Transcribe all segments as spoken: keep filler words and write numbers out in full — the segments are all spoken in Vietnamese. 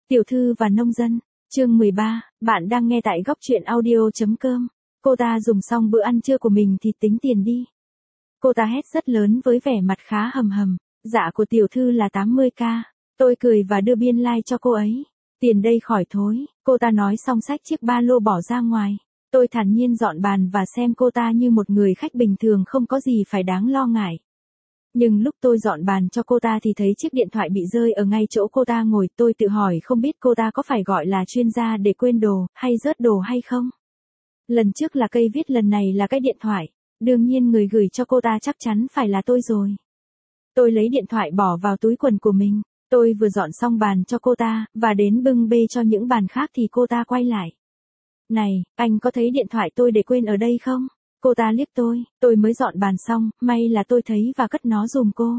Tiểu thư và nông dân, chương mười ba, bạn đang nghe tại góc truyện audio.com. Cô ta dùng xong bữa ăn trưa của mình thì tính tiền đi. Cô ta hét rất lớn với vẻ mặt khá hầm hầm, dạ của tiểu thư là tám mươi k. Tôi cười và đưa biên lai like cho cô ấy. Tiền đây khỏi thối, cô ta nói xong xách chiếc ba lô bỏ ra ngoài. Tôi thản nhiên dọn bàn và xem cô ta như một người khách bình thường không có gì phải đáng lo ngại. Nhưng lúc tôi dọn bàn cho cô ta thì thấy chiếc điện thoại bị rơi ở ngay chỗ cô ta ngồi. Tôi tự hỏi không biết cô ta có phải gọi là chuyên gia để quên đồ, hay rớt đồ hay không? Lần trước là cây viết, lần này là cái điện thoại. Đương nhiên người gửi cho cô ta chắc chắn phải là tôi rồi. Tôi lấy điện thoại bỏ vào túi quần của mình. Tôi vừa dọn xong bàn cho cô ta, và đến bưng bê cho những bàn khác thì cô ta quay lại. Này, anh có thấy điện thoại tôi để quên ở đây không? Cô ta liếc tôi, tôi mới dọn bàn xong, may là tôi thấy và cất nó giùm cô.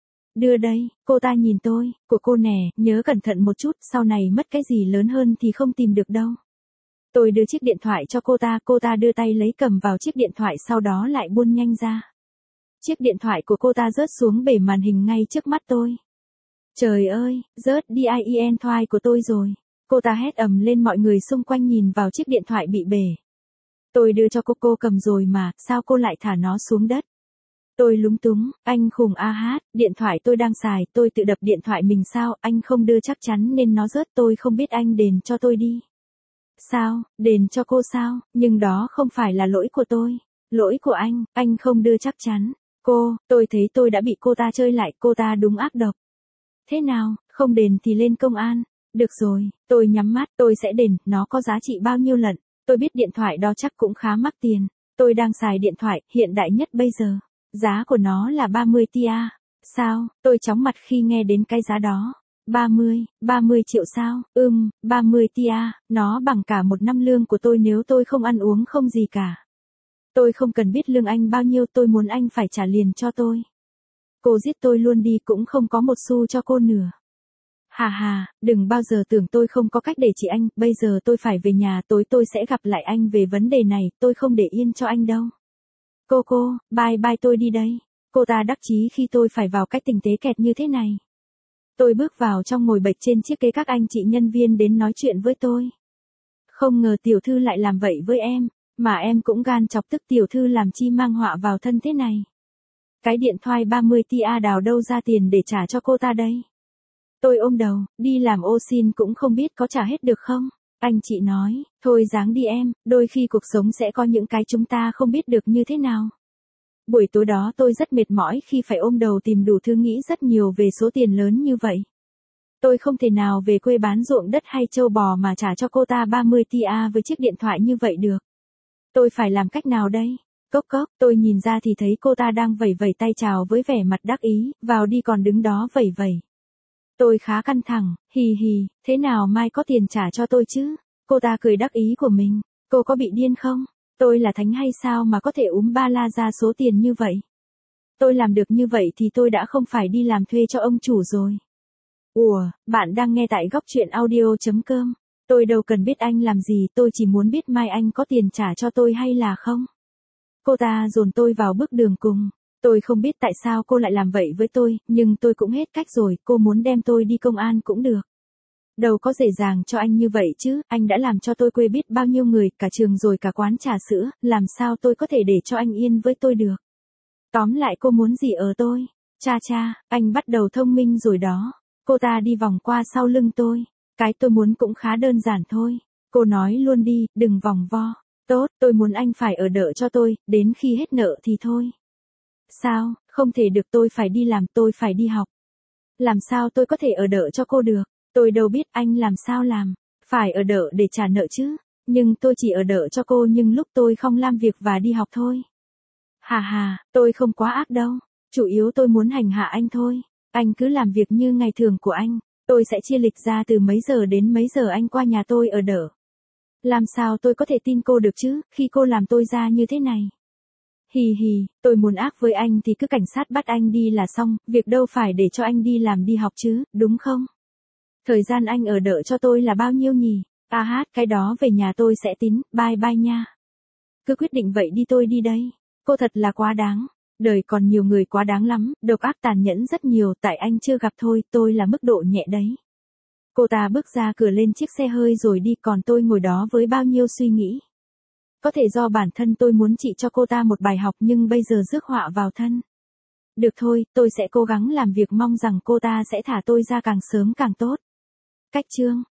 Đưa đây, cô ta nhìn tôi, của cô nè, nhớ cẩn thận một chút, sau này mất cái gì lớn hơn thì không tìm được đâu. Tôi đưa chiếc điện thoại cho cô ta, cô ta đưa tay lấy cầm vào chiếc điện thoại sau đó lại buôn nhanh ra. Chiếc điện thoại của cô ta rớt xuống bể màn hình ngay trước mắt tôi. Trời ơi, rớt đi ien thoại của tôi rồi. Cô ta hét ầm lên, mọi người xung quanh nhìn vào chiếc điện thoại bị bể. Tôi đưa cho cô, cô cầm rồi mà, sao cô lại thả nó xuống đất? Tôi lúng túng, anh khùng a hát, điện thoại tôi đang xài, tôi tự đập điện thoại mình sao, anh không đưa chắc chắn nên nó rớt, tôi không biết, anh đền cho tôi đi. Sao, đền cho cô sao, nhưng đó không phải là lỗi của tôi, lỗi của anh, anh không đưa chắc chắn. Cô, tôi thấy tôi đã bị cô ta chơi lại, cô ta đúng ác độc. Thế nào, không đền thì lên công an. Được rồi, tôi nhắm mắt, tôi sẽ đền, nó có giá trị bao nhiêu lận. Tôi biết điện thoại đó chắc cũng khá mắc tiền. Tôi đang xài điện thoại hiện đại nhất bây giờ. Giá của nó là ba mươi tia. Sao? Tôi chóng mặt khi nghe đến cái giá đó. ba mươi, ba mươi triệu sao? Ừm, ba mươi tia, nó bằng cả một năm lương của tôi nếu tôi không ăn uống không gì cả. Tôi không cần biết lương anh bao nhiêu, tôi muốn anh phải trả liền cho tôi. Cô giết tôi luôn đi, cũng không có một xu cho cô nửa. Hà hà, đừng bao giờ tưởng tôi không có cách để trị anh, bây giờ tôi phải về nhà, tối tôi sẽ gặp lại anh về vấn đề này, tôi không để yên cho anh đâu. Cô cô, bye bye, tôi đi đây. Cô ta đắc chí khi tôi phải vào cách tình tế kẹt như thế này. Tôi bước vào trong ngồi bệt trên chiếc ghế, các anh chị nhân viên đến nói chuyện với tôi. Không ngờ tiểu thư lại làm vậy với em, mà em cũng gan chọc tức tiểu thư làm chi mang họa vào thân thế này. Cái điện thoại ba mươi tia đào đâu ra tiền để trả cho cô ta đây? Tôi ôm đầu, đi làm ô xin cũng không biết có trả hết được không? Anh chị nói, thôi ráng đi em, đôi khi cuộc sống sẽ có những cái chúng ta không biết được như thế nào. Buổi tối đó tôi rất mệt mỏi khi phải ôm đầu tìm đủ thứ, nghĩ rất nhiều về số tiền lớn như vậy. Tôi không thể nào về quê bán ruộng đất hay trâu bò mà trả cho cô ta ba mươi tia với chiếc điện thoại như vậy được. Tôi phải làm cách nào đây? Cốc cốc, tôi nhìn ra thì thấy cô ta đang vẩy vẩy tay chào với vẻ mặt đắc ý, vào đi, còn đứng đó vẩy vẩy. Tôi khá căng thẳng, hì hì, thế nào mai có tiền trả cho tôi chứ? Cô ta cười đắc ý của mình, cô có bị điên không? Tôi là thánh hay sao mà có thể úm ba la ra số tiền như vậy? Tôi làm được như vậy thì tôi đã không phải đi làm thuê cho ông chủ rồi. Ủa, bạn đang nghe tại góc truyện audio.com. Tôi đâu cần biết anh làm gì, tôi chỉ muốn biết mai anh có tiền trả cho tôi hay là không? Cô ta dồn tôi vào bước đường cùng. Tôi không biết tại sao cô lại làm vậy với tôi, nhưng tôi cũng hết cách rồi, cô muốn đem tôi đi công an cũng được. Đâu có dễ dàng cho anh như vậy chứ, anh đã làm cho tôi quê biết bao nhiêu người, cả trường rồi cả quán trà sữa, làm sao tôi có thể để cho anh yên với tôi được. Tóm lại cô muốn gì ở tôi? Cha cha, anh bắt đầu thông minh rồi đó. Cô ta đi vòng qua sau lưng tôi. Cái tôi muốn cũng khá đơn giản thôi. Cô nói luôn đi, đừng vòng vo. Tốt, tôi muốn anh phải ở đỡ cho tôi, đến khi hết nợ thì thôi. Sao, không thể được, tôi phải đi làm, tôi phải đi học. Làm sao tôi có thể ở đỡ cho cô được? Tôi đâu biết anh làm sao làm. Phải ở đỡ để trả nợ chứ. Nhưng tôi chỉ ở đỡ cho cô nhưng lúc tôi không làm việc và đi học thôi. Hà hà, tôi không quá ác đâu. Chủ yếu tôi muốn hành hạ anh thôi. Anh cứ làm việc như ngày thường của anh. Tôi sẽ chia lịch ra từ mấy giờ đến mấy giờ anh qua nhà tôi ở đỡ. Làm sao tôi có thể tin cô được chứ, khi cô làm tôi ra như thế này. Hì hì, tôi muốn ác với anh thì cứ cảnh sát bắt anh đi là xong, việc đâu phải để cho anh đi làm đi học chứ, đúng không? Thời gian anh ở đỡ cho tôi là bao nhiêu nhỉ? À hát, cái đó về nhà tôi sẽ tính, bye bye nha. Cứ quyết định vậy đi, tôi đi đây. Cô thật là quá đáng. Đời còn nhiều người quá đáng lắm, độc ác tàn nhẫn rất nhiều, tại anh chưa gặp thôi, tôi là mức độ nhẹ đấy. Cô ta bước ra cửa lên chiếc xe hơi rồi đi, còn tôi ngồi đó với bao nhiêu suy nghĩ. Có thể do bản thân tôi muốn chị cho cô ta một bài học nhưng bây giờ rước họa vào thân. Được thôi, tôi sẽ cố gắng làm việc, mong rằng cô ta sẽ thả tôi ra càng sớm càng tốt. Cách chương